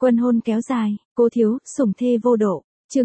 Quân hôn kéo dài, cô thiếu, sủng thê vô độ. Chương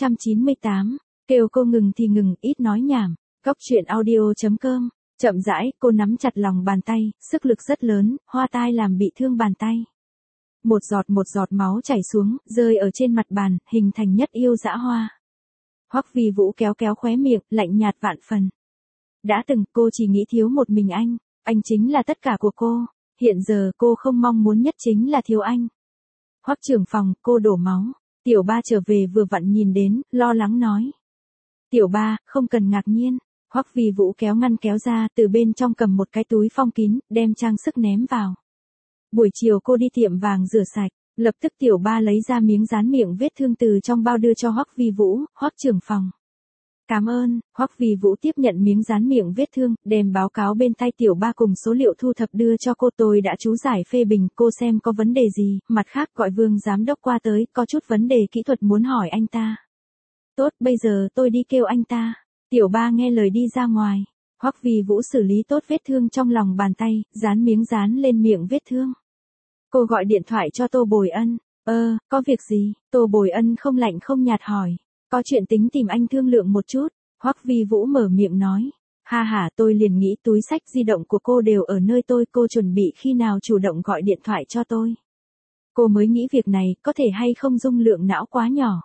698. Kêu cô ngừng thì ngừng, ít nói nhảm. Góc truyện audio.com. Chậm rãi, cô nắm chặt lòng bàn tay, sức lực rất lớn, hoa tai làm bị thương bàn tay. Một giọt máu chảy xuống, rơi ở trên mặt bàn, hình thành nhất yêu dã hoa. Hoắc Vi Vũ kéo khóe miệng, lạnh nhạt vạn phần. Đã từng, cô chỉ nghĩ thiếu một mình anh chính là tất cả của cô. Hiện giờ, cô không mong muốn nhất chính là thiếu anh. Hoắc trưởng phòng, cô đổ máu. Tiểu ba trở về vừa vặn nhìn đến, lo lắng nói. Tiểu ba, không cần ngạc nhiên. Hoắc Vi Vũ kéo ngăn kéo ra, từ bên trong cầm một cái túi phong kín, đem trang sức ném vào. Buổi chiều cô đi tiệm vàng rửa sạch, lập tức tiểu ba lấy ra miếng dán miệng vết thương từ trong bao đưa cho Hoắc Vi Vũ. Hoắc trưởng phòng. Cảm ơn. Hoắc Vi Vũ tiếp nhận miếng dán miệng vết thương, đem báo cáo bên tay tiểu ba cùng số liệu thu thập đưa cho cô. Tôi đã chú giải phê bình, cô xem có vấn đề gì. Mặt khác gọi Vương giám đốc qua tới, có chút vấn đề kỹ thuật muốn hỏi anh ta. Tốt, bây giờ tôi đi kêu anh ta. Tiểu ba nghe lời đi ra ngoài. Hoắc Vi Vũ xử lý tốt vết thương trong lòng bàn tay, dán miếng dán lên miệng vết thương. Cô gọi điện thoại cho Tô Bồi Ân. Có việc gì? Tô Bồi Ân không lạnh không nhạt hỏi. Có chuyện tính tìm anh thương lượng một chút. Hoắc Vi Vũ mở miệng nói. Tôi liền nghĩ túi xách di động của cô đều ở nơi tôi. Cô chuẩn bị khi nào chủ động gọi điện thoại cho tôi. Cô mới nghĩ việc này có thể hay không dung lượng não quá nhỏ.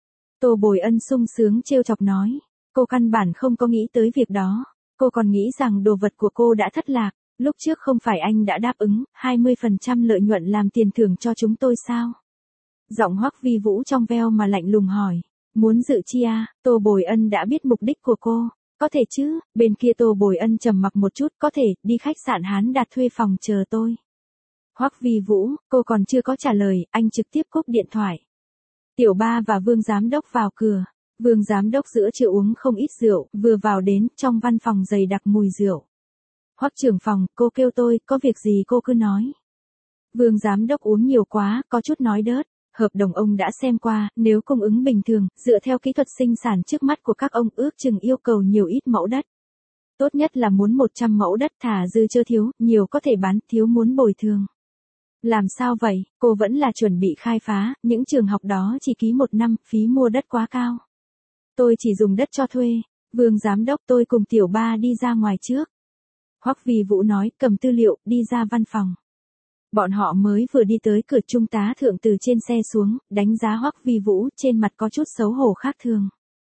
Tô Bồi Ân sung sướng trêu chọc nói. Cô căn bản không có nghĩ tới việc đó. Cô còn nghĩ rằng đồ vật của cô đã thất lạc. Lúc trước không phải anh đã đáp ứng 20% lợi nhuận làm tiền thưởng cho chúng tôi sao? Giọng Hoắc Vi Vũ trong veo mà lạnh lùng hỏi. Muốn dự chi à? Tô Bồi Ân đã biết mục đích của cô. Có thể chứ? Bên kia Tô Bồi Ân trầm mặc một chút. Có thể, đi khách sạn Hán Đạt thuê phòng chờ tôi. Hoắc Vi Vũ, cô còn chưa có trả lời, anh trực tiếp cúp điện thoại. Tiểu ba và Vương giám đốc vào cửa. Vương giám đốc giữa trưa uống không ít rượu, vừa vào đến, trong văn phòng dày đặc mùi rượu. Hoắc trưởng phòng, cô kêu tôi, có việc gì cô cứ nói. Vương giám đốc uống nhiều quá, có chút nói đớt. Hợp đồng ông đã xem qua, nếu cung ứng bình thường, dựa theo kỹ thuật sinh sản trước mắt của các ông ước chừng yêu cầu nhiều ít mẫu đất. Tốt nhất là muốn 100 mẫu đất, thả dư chưa thiếu, nhiều có thể bán, thiếu muốn bồi thường. Làm sao vậy, cô vẫn là chuẩn bị khai phá, những trường học đó chỉ ký 1 năm, phí mua đất quá cao. Tôi chỉ dùng đất cho thuê. Vương giám đốc, tôi cùng tiểu ba đi ra ngoài trước. Hoắc Vi Vũ nói, cầm tư liệu, đi ra văn phòng. Bọn họ mới vừa đi tới cửa, trung tá thượng từ trên xe xuống, đánh giá Hoắc Vi Vũ, trên mặt có chút xấu hổ khác thường.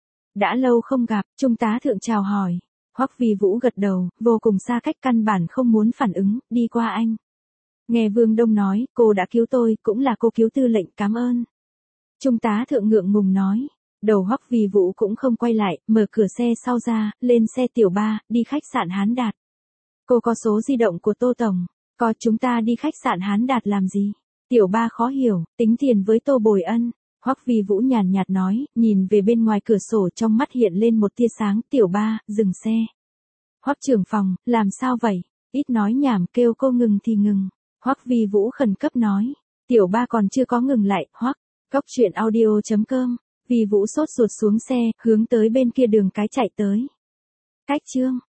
Đã lâu không gặp, trung tá thượng chào hỏi. Hoắc Vi Vũ gật đầu, vô cùng xa cách, căn bản không muốn phản ứng, đi qua anh. Nghe Vương Đông nói, cô đã cứu tôi, cũng là cô cứu tư lệnh, cảm ơn. Trung tá thượng ngượng ngùng nói. Đầu Hoắc Vi Vũ cũng không quay lại, mở cửa xe sau ra, lên xe tiểu ba, đi khách sạn Hán Đạt. Cô có số di động của Tô Tổng. Có, chúng ta đi khách sạn Hán Đạt làm gì? Tiểu ba khó hiểu, tính tiền với Tô Bồi Ân. Hoắc Vi Vũ nhàn nhạt nói, nhìn về bên ngoài cửa sổ, trong mắt hiện lên một tia sáng. Tiểu ba, dừng xe. Hoắc trưởng phòng, làm sao vậy? Ít nói nhảm, kêu cô ngừng thì ngừng. Hoắc Vi Vũ khẩn cấp nói. Tiểu ba còn chưa có ngừng lại. Hoắc. Góc truyện audio.com. Vi Vũ sốt ruột xuống xe, hướng tới bên kia đường cái chạy tới. Cách chương.